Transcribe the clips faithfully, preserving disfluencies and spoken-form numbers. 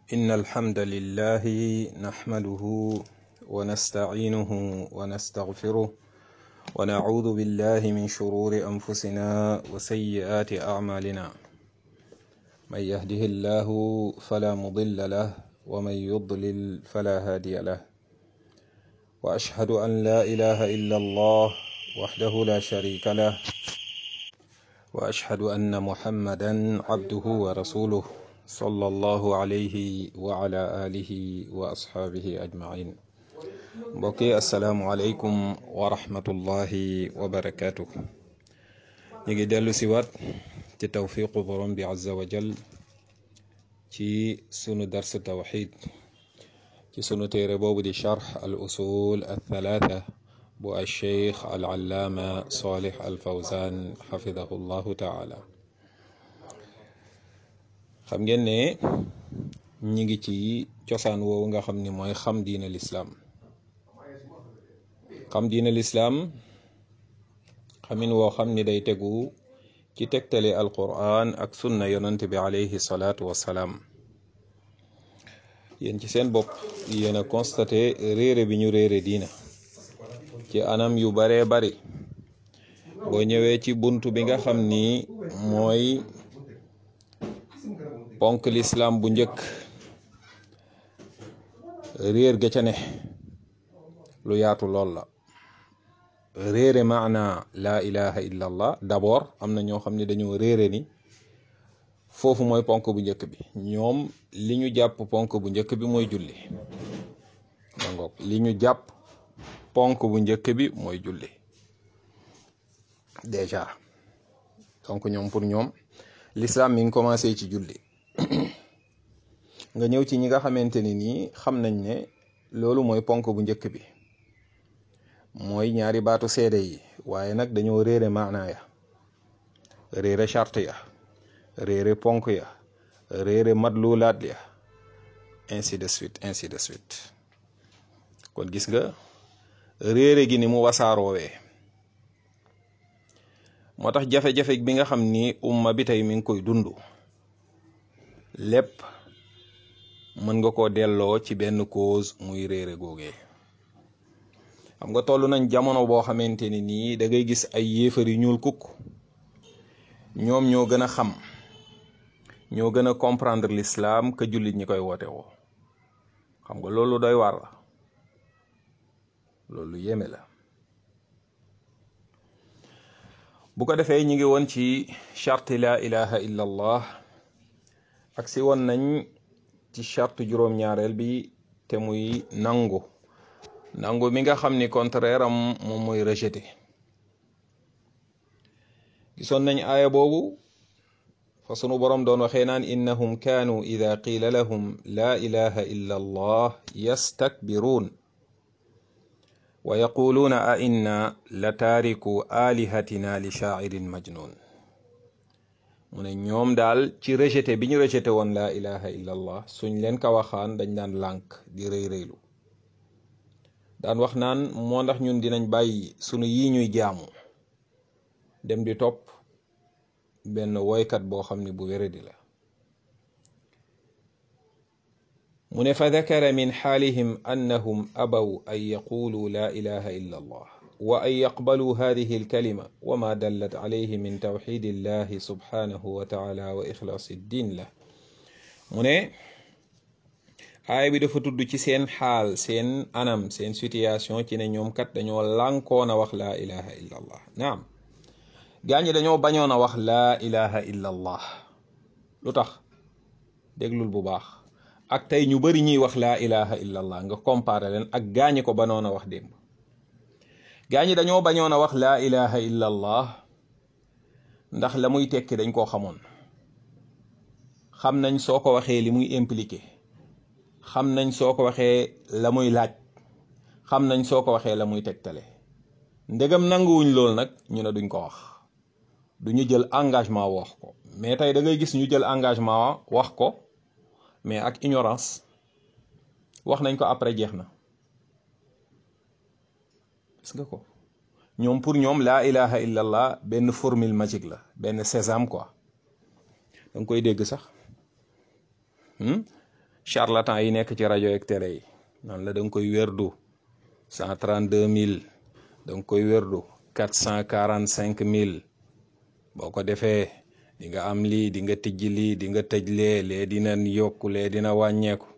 إن الحمد لله نحمده ونستعينه ونستغفره ونعوذ بالله من شرور أنفسنا وسيئات أعمالنا من يهده الله فلا مضل له ومن يضلل فلا هادي له وأشهد أن لا إله إلا الله وحده لا شريك له وأشهد أن محمدا عبده ورسوله صلى الله عليه وعلى آله وأصحابه أجمعين mbokki asalaamualeykum wa rahmatullahi wa barakaatu. ñu ngi dellu si waat ci tawfiqu borom bi azza wa jal ci sunu dars tawxid ci sunu téere boobu di charx al usul al thalaatha bu al cheikh al allaama salih al fawzan xafidahu llahu taala. xam ngeen ne ñi ngi ci cosaan woowu nga xam ni mooy xam diina lislaam xam diina lislaam xamin woo xam ni day tegu ci tegtale alquran ak sunna yonant bi alayhi salaatu wassalaam. yéen ci seen bopp yéen a constaté réere bi ñu réere diina ci anam yu baree bari boo ñëwee ci bunt bi nga xam ni mooy ponk lislaam bu njëkk réer ga ca ne lu yaatu lool la. réere maana laa ilaha illa allah d'abord am na ñoo xam ne dañoo réere ni foofu mooy ponk bu njëkk bi. ñoom li ñu jàpp ponk bu njëkk bi mooy julli dangoog li ñu jàpp ponk bu njëkk bi mooy julli déjà. donc ñoom pour ñoom l'islam mi ngi commencé ci julli nga ñëw ci ñi nga xamante ni nii xam nañ ne loolu mooy ponk bu njëkk bi mooy ñaari baatu seede yi, waaye nag dañoo réere maanaa ya, réere charte ya, réere ponk ya, réere madlulaat ya, ainsi de suite ainsi de suite. kon gis nga réere gi ni mu wasaaroowee moo tax jafe-jafe bi nga xam ni umma bi tey mi ngi koy dund lépp mën nga koo delloo ci benn cause muy réere googee. xam nga toll nañ jamono boo xamante ni nii da ngay gis ay yéefar yu ñuul kukk ñoom ñoo gën a xam ñoo gën a comprendre l'islam que jullit ñi koy woote woo. xam nga loolu doy waar la, loolu yéeme la. bu ko defee ñi ngi woon ci charte la ilaha illa allah ak si woon nañ ci charte juróom-ñaareel bi te muy nangu nangu mi nga xam ni contraire am moom mooy rejeté. gisoon nañ aaya boobu fa sunu boroom doon waxee naan innahum kaanu ida qiila lahum laa ilaha illa allah yastakbiruun wa yaquluuna a inna la taariku alihatina li shaa'irin majnun. mu ne ñoom daal ci rejeté bi ñu rejeté woon laa ilaha illa allah suñ leen ka waxaan dañ daan lànk di rëy rëylu daan wax naan moo ndax ñun dinañ bàyyi sunu yii ñuy jaamu dem di topp benn woykat boo xam ne bu wéradi la. mu ne fa dakara min xaalihim annahum abaw an yaqulu la ilaha illa allah wa an yaqbalu hadihi alkalima wa ma dallat alayhi min tawxidi illahi subhanahu wa taala wa ixlaasi ddin la. mu ne aaya bi dafa tudd ci seen xaal, seen anam, seen situation ci ne ñoom kat dañoo lànkoon a wax laa ilaha illa allah. naam gaa ñi dañoo bañoon a wax laa ilaha illa allah. lu tax? déglul bu baax. ak tey ñu bari ñuy wax laa ilaha illa allah nga comparé leen ak gaa ñi ko banoon a wax démb. gaa ñi dañoo bañoon a wax laa ilaha illa allah ndax la muy tekki dañ koo xamoon. xam nañ soo ko waxee li muy impliqué, xam nañ soo ko waxee la muy laaj, xam nañ soo ko waxee la muy tegtale. ndegam nanguwuñ lool nag ñu ne duñ ko wax, duñu jël engagement wax ko. mais tey da ngay gis ñu jël engagement wax ko mais ak ignorance. wax nañ ko après jeex na. gis nga ko ñoom pour ñoom laa ilaha illa allah benn formule magique la, benn sésame quoi. da nga koy dégg sax charlatan yi nekk ci rajo ak télé yi naan la da nga koy wérdu cent trente deux mille da nga koy wérdu quatre cent quarante cinq mille boo ko defee di nga am lii di nga tijji lii di nga tëj lee lee dina yokku lee dina wàññeeku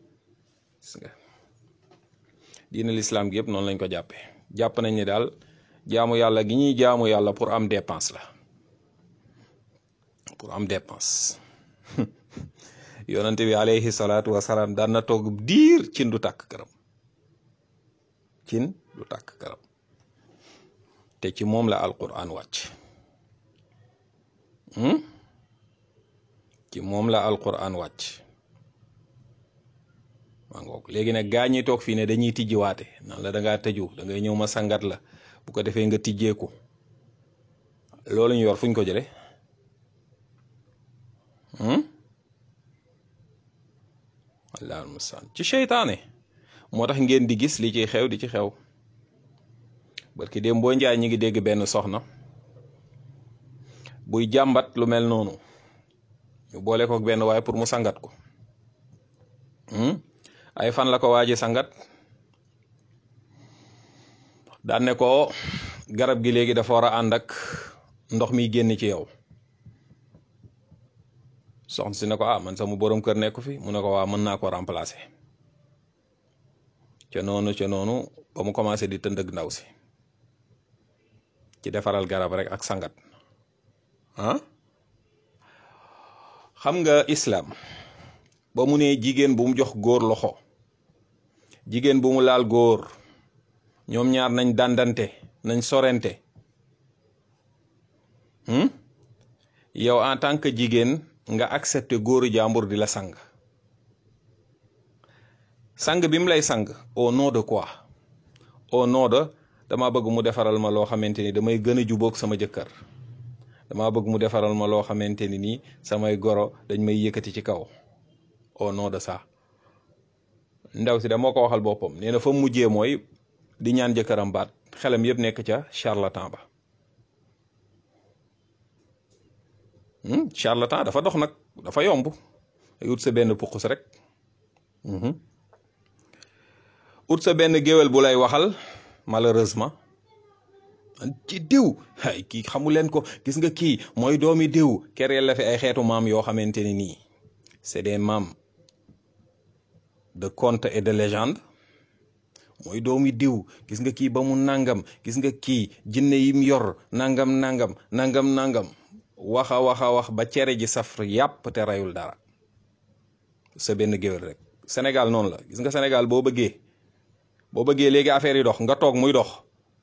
diina l'islam gi yëpp noonu lañ ko jàppee jàpp nañ ni daal jaamu yàlla gi ñuy jaamu yàlla pour am dépense la pour am dépense yonante bi alayhi salaatu wasalaam daan na toog diir cin du tàkk këram cin du tàkk këram te ci moom la alquran wàcc ci moom la alquran wàcc maa ngoog léegi nag gaa ñi toog fii ne dañuy tijjiwaate naan la da ngaa tëju da ngay ñëw ma sangat la bu ko defee nga tijjeeku loolu ñu yor fuñ ko jële allahul mustaan ci seytaane moo tax ngeen di gis li ciy xew di ci xew barki démb boo njaay ñi ngi dégg benn soxna buy jàmbat lu mel noonu ñu boole ko benn waaye pour mu sangat ko ay fan la ko waaji sangat daan ne ko garab gi léegi dafa war a ànd ak ndox mi génn ci yow soxna si ne ko ah man sama borom kër nekku fi mu ne ko waa mën naa ko remplacer ca noonu ca noonu ba mu commencé di tëndëg ndaw si ci defaral garab rek ak sangat ah xam nga islam ba mu ne jigéen bu mu jox góor loxo jigéen bu mu laal góor ñoom ñaar nañ dandante nañ sorente yow en tant que jigéen nga accepté góoru jàmbur di la sang sang bi mu lay sang au nom de quoi au nom de dama bëgg mu defaral ma loo xamante ni damay gën a jubóog sama jëkkër dama bëgg mu defaral ma loo xamante ni nii samay goro dañ may yëkkati ci kaw au nom de ça ndaw si dama ko waxal boppam nee na fa mujjee mooy di ñaan jëkkëram baat xelam yëpp nekk ca charlatan ba charlatan dafa dox nag dafa yomb ut sa benn puqus rek ut sa benn géwél bu lay waxal malheureusement ci diw ay kii xamu leen ko gis nga kii mooy doomi diw kereel la fi ay xeetu maam yoo xamante ni nii c'est des maam de conte et de légende mooy doomi diw gis nga kii ba mu nangam gis nga kii jinne yim yor nangam nangam nangam nangam waxa waxa wax ba cere ji saf yàpp te rayul dara sa benn géwél rek Sénégal noonu la gis nga Sénégal boo bëggee boo bëggee léegi affaire yi dox nga toog muy dox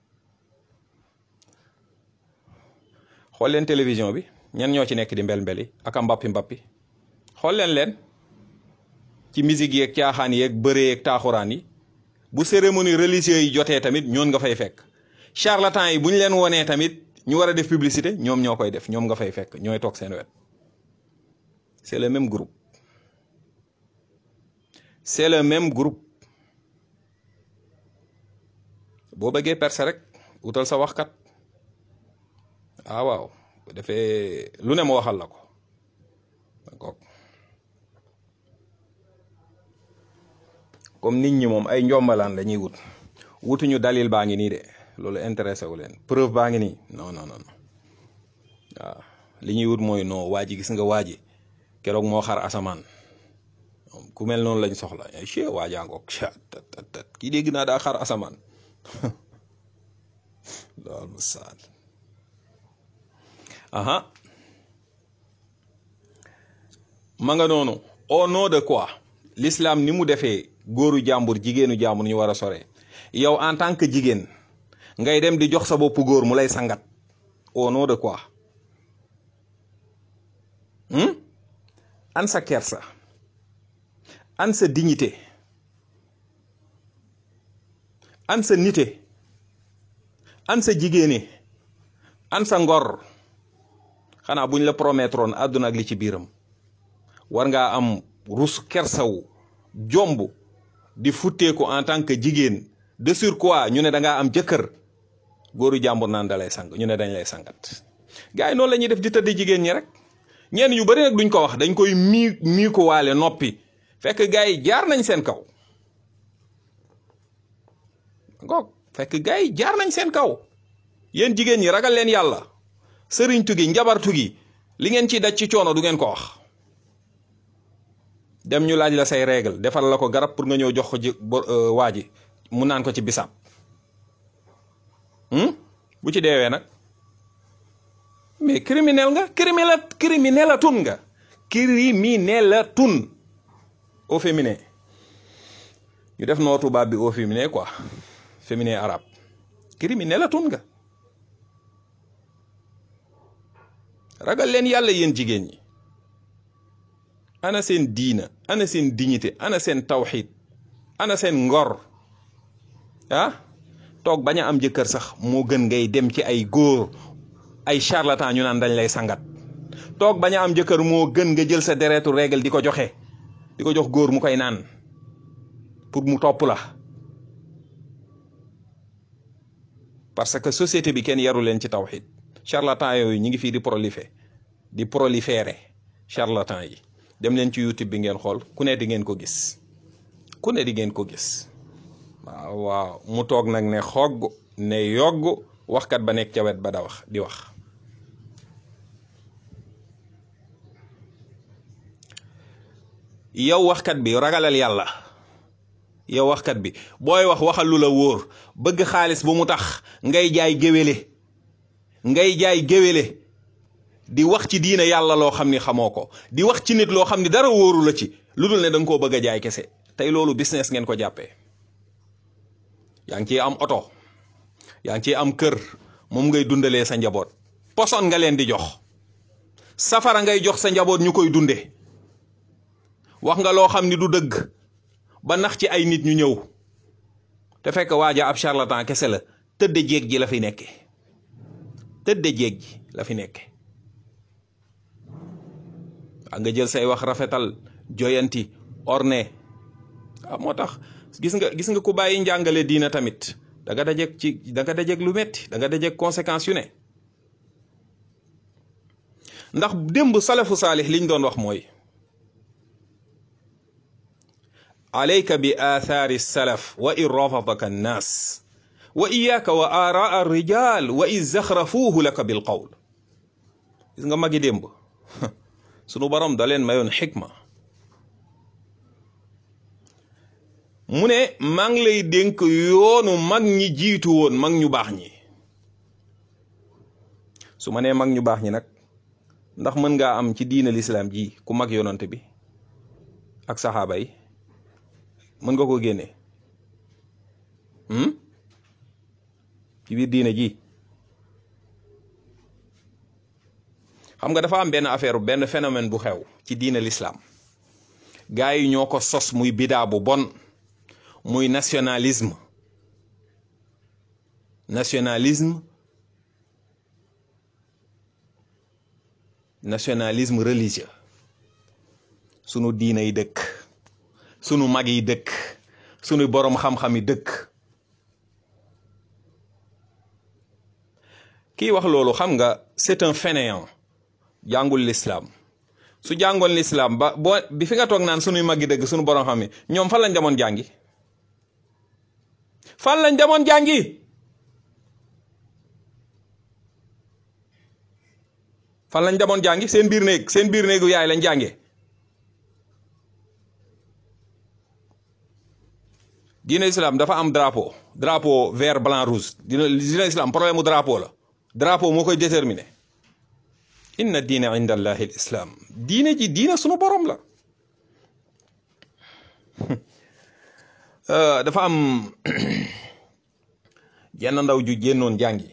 xool leen télévision bi ñan ñoo ci nekk di mbel mbeli ak a mbappi mbappi xool leen leen ci musique yeeg caaxaan yeeg bëree yeeg taaxuraan yi bu cérémonie religieuse yi jotee tamit ñoon nga fay fekk charlatan yi bu ñu leen wonee tamit ñu war a def publicité ñoom ñoo koy def ñoom nga fay fekk ñooy toog seen wet c'est le même groupe c'est le même groupe boo bëggee percer rek wutal sa waxkat ah waaw bu defee lu ne ma waxal la ko d'accord comme nit ñi moom ay njombalaan la ñuy wut wutuñu dalil baa ngi nii de loolu intéressé wu leen preuve baa ngi nii non non non waaw li ñuy wut mooy non waa ji gis nga waa ji keroog moo xar asamaan ku mel noonu lañ soxla che waajangoog tat kii dégg naa daa xar asamaan loolu musaal aha ma nga noonu au nom de quoi l'islam ni mu defee góoru jàmbur jigéenu jàmbur ñu war a sore yow en tant que jigéen ngay dem di jox sa bopp góor mu lay sangat au nom de quoi hmm? an sa kersa an sa dignité an sa nité an sa jigéene an sa ngor xanaa buñ la promettroon àdduna ak li ci biiram war ngaa am rus kersawu jomb di futteeku en tant que jigéen de surcroît ñu ne da ngaa am jëkkër góoru jàmbur naan da lay sang ñu ne dañ lay sangat gars yi noonu la ñuy def di tëdd jigéen ñi rek ñenn ñu bari nag duñ ko wax dañ koy mii mii ko waale noppi fekk gars yi jaar nañ seen kaw ngoog fekk gars yi jaar nañ seen kaw. yéen jigéen ñi ragal leen yàlla sëriñ tugi njabartu gi li ngeen ciy daj ci coono du ngeen ko wax. dem ñu laaj la say règle defal la ko garab pour nga ñëw jox ko ji waa ji mu naan ko ci bisaab bu ci deewee nag mais criminel nga criminel criminalatun nga criminalatun au féminin ñu def noo tubaab bi au féminin quoi féminin arabe criminalatun nga. ragal leen yàlla yéen jigéen ñi ana seen diina ana seen dignité ana seen tawxiid ana seen ngor ah toog bañ a am jëkkër sax moo gën ngay dem ci ay góor ay charlatan ñu naan dañ lay sangat. toog bañ a am jëkkër moo gën nga jël sa deretu règle di ko joxe di ko jox góor mu koy naan pour mu topp la parce que société bi kenn yaru leen ci tawxiid. charlatan yooyu ñi ngi fii di proliférer di proliférer charlatan yi dem leen ci YouTube bi ngeen xool ku ne di ngeen ko gis ku ne di ngeen ko gis waaw waaw mu toog nag ne xogg ne yogg waxkat ba nekk ca wet ba da wax di wax. yow waxkat bi ragalal yàlla yow waxkat bi booy wax waxal lu la wóor bëgg xaalis bu mu tax ngay jaay géwéle ngay jaay géwéle di wax ci diina yàlla loo xam ni xamoo ko di wax ci nit loo xam ni dara wóoru la ci lu dul ne da nga koo bëgg a jaay kese tey loolu business ngeen ko jàppee. yaa ngi ciy am oto yaa ngi ciy am kër moom ngay dundalee sa njaboot poson nga leen di jox safara ngay jox sa njaboot ñu koy dunde wax nga loo xam ni du dëgg ba nax ci ay nit ñu ñëw te fekk waaja ab charlatan kese la tëdde jéeg ji la fi nekke tëdde jéeg ji la fi nekke waa nga jël say wax rafetal joyanti orne waaw moo tax gis nga gis nga ku bàyyi njàngale diina tamit da nga dajeeg ci da nga dajeeg lu metti da nga dajeeg conséquences yu ne ndax démb salafu saalix liñ doon wax mooy alayka bi athari salaf wa in rafadaka annas wa iyaka wa araa arrijal wa in zaxrafuuhu laka bil qawl gis nga magi démb sunu borom da leen mayoon xikma mu ne maa ngi lay dénk yoonu mag ñi jiitu woon mag ñu baax ñi su ma nee mag ñu baax ñi nag ndax mën ngaa am ci diina lislaam ji ku mag yonante bi ak saxaaba yi mën nga ko génne ci biir diina ji xam nga dafa am benn affaire benn phénomène bu xew ci diina lislaam gaa yi ñoo ko sos muy bidaa bu bon muy nationalisme nationalisme nationalisme religieux sunu diina yi dëkk sunu mag yi dëkk sunu boroom xam-xam yi dëkk kii wax loolu xam nga c'est un fainéant jàngul l'islam su jàngoon l'islam ba boo bi fi nga toog naan sunuy mag yi dëgg sunu boroom xam yi ñoom fan lañ demoon jàngi fan lañ demoon jàngi fan lañ demoon jàngi seen biir néeg seen biir néegu yaay lañ jàngee diina islam dafa am drapeau drapeau vert blanc rouge dina diina islam problème mu drapeau la drapeau moo koy déterminer inna diina inda allahi al islam diina ji diina sunu borom la dafa am jenn ndaw ju génnoon jàngi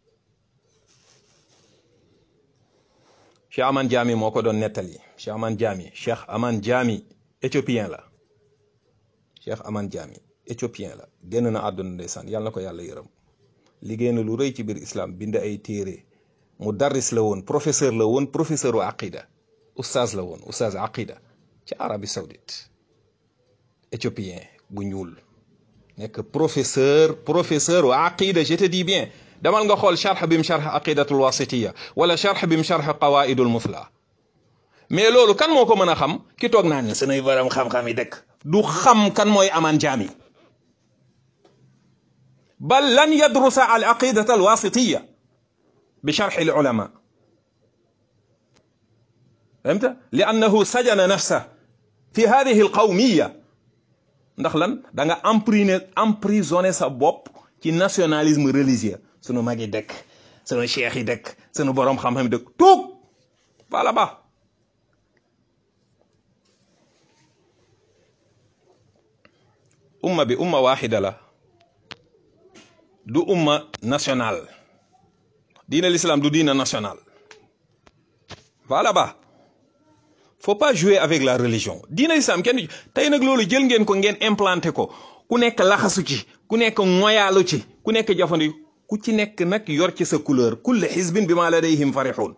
Cheikh Aman Jami moo ko doon nettali Cheikh Aman Jami Cheikh Aman Jami éthiopien la Cheikh Aman Jami éthiopien la génn na àdduna ndeysaan yàlla na ko yàlla yërëm liggéey na lu rëy ci biir islam bind ay téere mu darris la woon professeur la woon professeur u aqida oustaz la woon oustaz aqida ci Arabie Saoudite éthiopien bu ñuul nekk professeur professeur u aqida je te dis bien damal nga xool charx bi mu charx aqidatul wasitiya wala charx bi mu charx qawaidul musla mais loolu kan moo ko mën a xam ki toog naan ne sunuy borom xam-xam yi dëkk du xam kan mooy amaan jaam yi bal lan yadrusa al aqidata al wasitiya bi sharh al ulama فهمت لانه سجن نفسه في هذه القوميه ndax lan da nga emprisonné emprisonné sa bopp ci nationalisme religieux sunu magi dëkk sunu cheikh yi dëkk sunu borom xam-xam yi dëkk tuub voilà ba umma bi umma wahida la du umma national diina l'islam du diina national voilà ba faut pas jouer avec la religion diina l'islam kenn tey nag loolu jël ngeen ko ngeen implanté ko ku nekk laxasu ci ku nekk ngoyaalu ci ku nekk jafandi ku ci nekk nag yor ci sa couleur kulli hizbin bima ladayhim farihun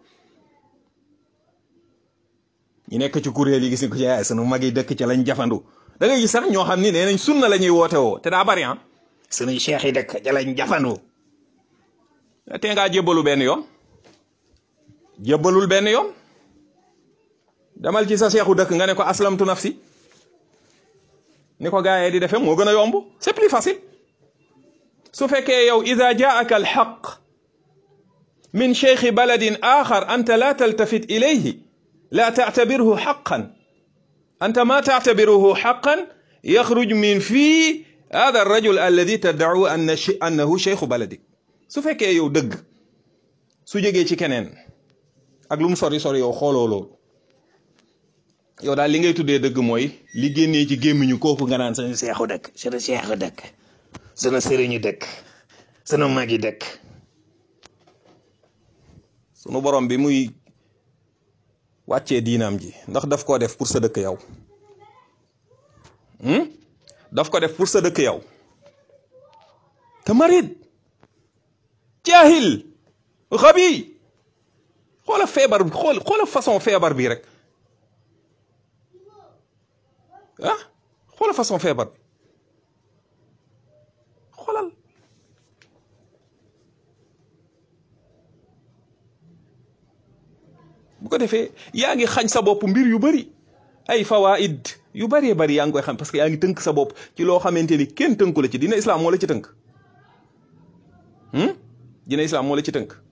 ñu nekk ci kuréel yi gis ko ci ay sunu mag yi dëkk ci lañ jafandu da ngay gis sax ñoo xam ni nee nañ sunna la ñuy woote woo te daa bari ah sunuy cheikh yi dëkk ci lañ jafandu te ngaa jébbalu benn yoon jébbalul benn yoon damal ci sa seexu dëkk nga ne ko aslamtu nafsi ni ko gaayee di defee moo gën a yomb c'est plus facile su fekkee yow ida jaaka alxaq min cheikhi baladin axar anta la taltafit ilayhi la taعtabirhu xaqan anta ma taعtabirhu xaqan yaxruj min fii hada arrajul alladi taddacu annahu cheikhu baladik su fekkee yow dëgg su jógee ci keneen ak lu mu sori sori yow xooloo loolu yow daal li ngay tuddee dëgg mooy li génnee ci gémmiñu kooku nga naan sunu seexu dëkk sunu seexu dëkk sunu sëriñu dëkk sunu magi dëkk sunu borom bi muy wàccee diinaam ji ndax daf koo def pour sa dëkk yow daf ko def pour sa dëkk yow te marid jaahil xabi xoola feebar bi xool xoola façon feebar bi rek ah xoolal façon feebar bi xoolal bu ko defee yaa ngi xañ sa bopp mbir yu bari ay fawaid yu bëree bari yaa ngi koy xam parce que yaa ngi tënk sa bopp ci loo xamante ni kenn tënku la ci dina islam moo la ci tënk dina islam moo la ci tënk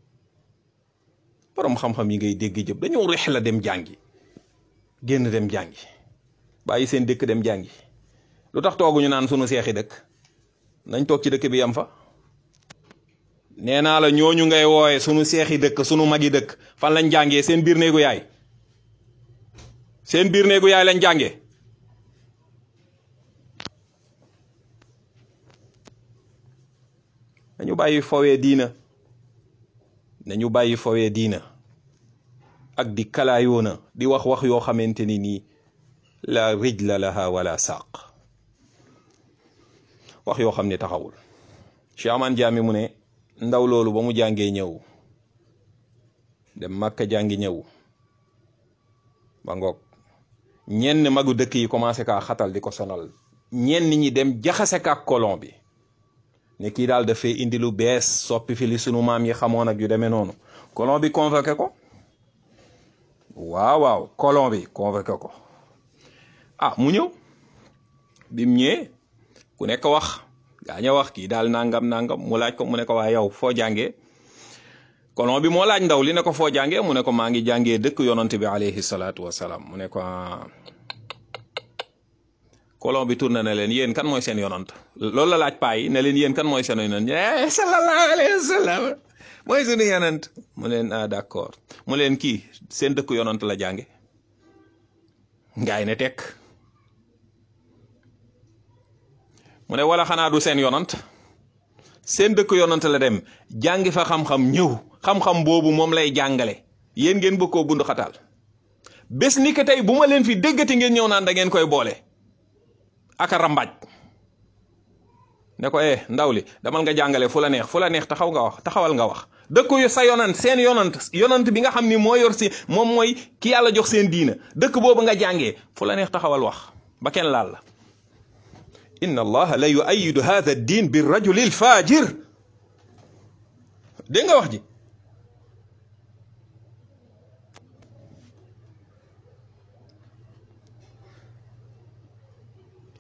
borom xam-xam yi ngay dégg jëpp dañoo rex la dem jàngi génn dem jàngi bàyyi seen dëkk dem jàngi lu tax tooguñu naan sunu seexi dëkk nañ toog ci dëkk bi yam fa nee naa la ñooñu ngay wooye sunu seexi dëkk sunu magi dëkk fan lañ jàngee seen biir néegu yaay seen biir néegu yaay lañ jàngee nañu bàyyi fowee diina nañu bàyyi fowee diina ak di kalaayoona di wax wax yoo xamante ni nii la rijla laha wala saaq wax yoo xam ne taxawul Cheikh Aman Jaami mu ne ndaw loolu ba mu jàngee ñëw dem Makka jàngi ñëw ba ngoog ñenn magu dëkk yi commencé kaa xatal di ko sonal ñenn ñi dem jaxase ka colon bi ne kii daal dafay indi lu bees soppi fi li sunu maam yi xamoon ak yu demee noonu colon bi convoqué ko waaw waaw colon bi convoqué ko ah mu ñëw bim ñëwee ku nekk wax gaa ña wax kii daal nangam nangam mu laaj ko mu ne ko waa yow foo jàngee colon bi moo laaj ndaw li ne ko foo jàngee mu ne ko maa ngi jàngee dëkk yonent bi alayhi salaatu wasalaam mu ne ko colon bi tourné na leen yéen kan mooy seen yonent loolu la laaj paa yi ne leen yéen kan mooy seen yonent sallallahu alayhi wa sallam mooy sunu yonent mu leen ah d'accord mu leen kii seen dëkk yonent la jànge ngaay ne tekk mu ne wala xanaa du seen yonant seen dëkk yonant la dem jàngi fa xam-xam ñëw xam-xam boobu moom lay jàngale yéen ngeen bëgg koo bund xataal bés ni que tey bu ma leen fi déggati ngeen ñëw naan da ngeen koy boole ak a rambaaj ne ko eh ndaw li damal nga jàngale fu la neex fu la neex taxaw nga wax taxawal nga wax dëkk yu sa yonant seen yonant yonant bi nga xam ni moo yor si moom mooy ki yàlla jox seen diina dëkk boobu nga jàngee fu la neex taxawal wax ba kenn laal la inna allaha la yuayidu hadha ad-din bir rajuli al fajir dégg nga wax ji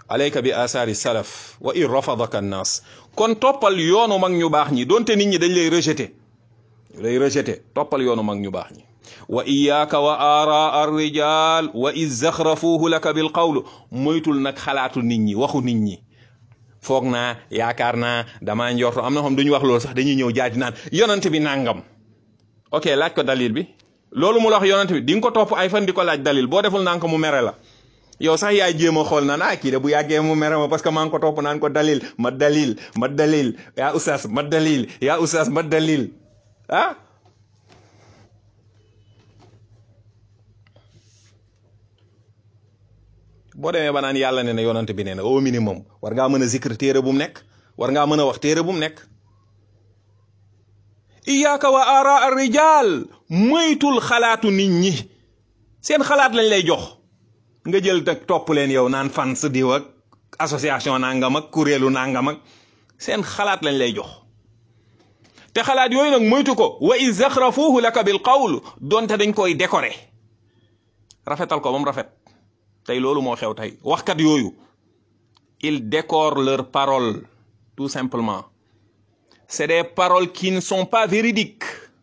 alayka bi asaari salaf wa in rafadaka annaas kon toppal yoonu mag ñu baax ñi donte nit ñi dañ lay rejeté lay rejeté toppal yoonu mag ñu baax ñi wa iyaaka wa aara ar rijal wa iz zaxrafuuhu laka bil qawl moytul nag xalaatu nit ñi waxu nit ñi foog naa yaakaar naa damaa njorto am na xam duñu wax loolu sax dañuy ñëw jaaj naan yonent bi nangam ok laaj ko dalil bi loolu mu la wax yonent bi di nga ko topp ay fan di ko laaj dalil boo deful naan ko mu mere la yow sax yaay jéem a xool naan ah kii de bu yàggee mu mere ma parce que maa ngi ko topp naan ko dalil ma dalil ma dalil yaa oustaz ma dalil yaa oustaz ma dalil ah boo demee ba naan yàlla ne na yonent bi ne na au minimum war ngaa mën a zikr téere bu mu nekk war ngaa mën a wax téere bu mu nekk iyaaka wa aara ar rijal moytul xalaatu nit ñi seen xalaat lañ lay jox nga jël teg topp leen yow naan fan sa diw ak association nangam ak kuréelu nangam ak seen xalaat lañ lay jox te xalaat yooyu nag moytu ko wa iz zaxrafuuhu laka bil qawl donte dañ koy décorer rafetal ko ba mu rafet tey loolu moo xew tey waxkat yooyu ils décorent leurs paroles tout simplement c'est des paroles qui ne sont pas véridiques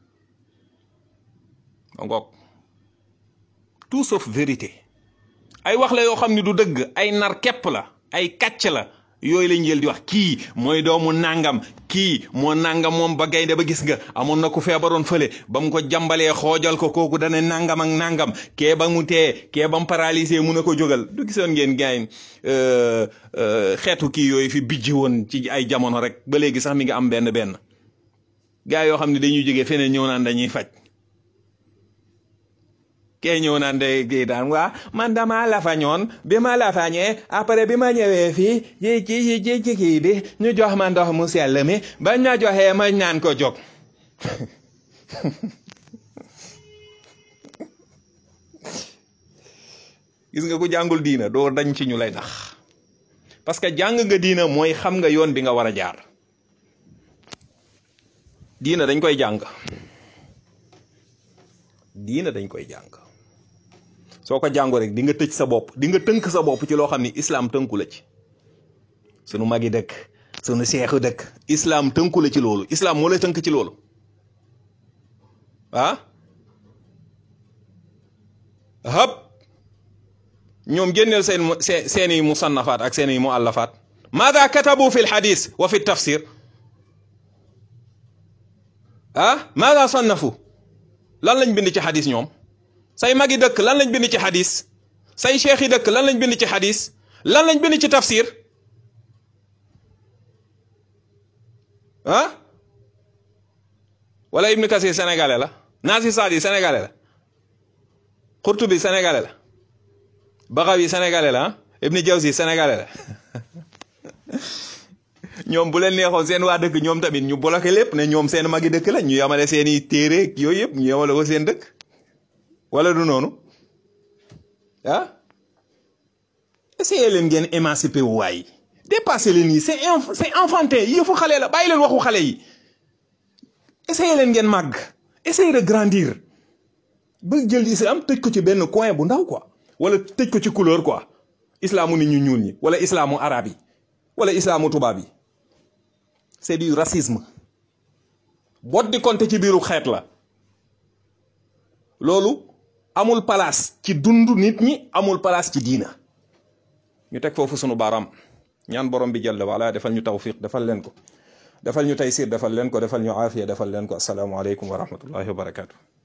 ngoog tout sauf vérité ay wax la yoo xam ne du dëgg ay nar képp la ay kàcc la yooyu lañ jël di wax kii mooy doomu nangam kii moo nangam moom ba gaynde ba gis nga amoon na ku feebaroon fële ba mu ko jàmbalee xoojal ko kooku dana nangam ak nangam kee ba mu tee kee ba mu paralysé mun a ko jógal du gisoon ngeen gaañ xeetu kii yooyu fi bijji woon ci ay jamono rek ba léegi sax mi ngi am benn benn gaa yoo xam ne dañuy jógee feneen ñëw naan dañuy faj kee ñëw naan de kii daan waa man dama lafañoon bi ma lafañee après bi ma ñëwee fii ci ci ci ci kii bi ñu jox ma ndox mu sell mi bañ ma joxee ma ñaan ko jóg gis nga ku jàngul diina doo dañ ci ñu lay nax parce que jàng nga diina mooy xam nga yoon bi nga war a jaar diina dañ koy jàng diina dañ koy jàng soo ko jàngoo rek di nga tëj sa bopp di nga tënk sa bopp ci loo xam ni islam tënku la ci sunu magi dëkk sunu seexu dëkk islam tënku la ci loolu islam moo la tënk ci loolu ah hab ñoom génneel seen seen seeni musannafaat ak seeni muallafaat maada katabu fi lxadis wa fi tafsir ah maada sannafu lan lañ bind ci xadis ñoom say magi dëkk lan lañ bind ci xadis say cheikh yi dëkk lan lañ bind ci xadis lan lañ bind ci tafsir ah wala Ibn Kasir sénégalais la Nasir Saadi sénégalais la Qurtubi sénégalais la Baghawi sénégalais la ah Ibn Jawzi sénégalais la ñoom bu leen neexoon seen waa dëkk ñoom tamit ñu bloqué lépp ne ñoom seen magi dëkk la ñu yamale seen i téere yooyu yëpp ñu yamale ko seen dëkk wala du noonu ah essayé leen ngeen émancipé wu waay dépassé leen yi c'est c'est enfantin yëfu xale la bàyyi leen waxu xale yi essayé leen ngeen màgg essayé de grandir ba jël islam tëj ko ci benn coin bu ndaw quoi wala tëj ko ci couleur quoi islaamu nit ñu ñuul ñi wala islaamu arabe yi wala islaamu tubaab yi c'est du racisme bot di compter ci biiru xeet la loolu amul place ci dundu nit ñi amul place ci diina ñu teg foofu sunu baaraam ñaan borom bi jalla wala defal ñu tawfiq defal leen ko defal ñu taysir defal leen ko defal ñu aafiya defal leen ko assalaamu aleykum wa rahmatullahi wa barakatuh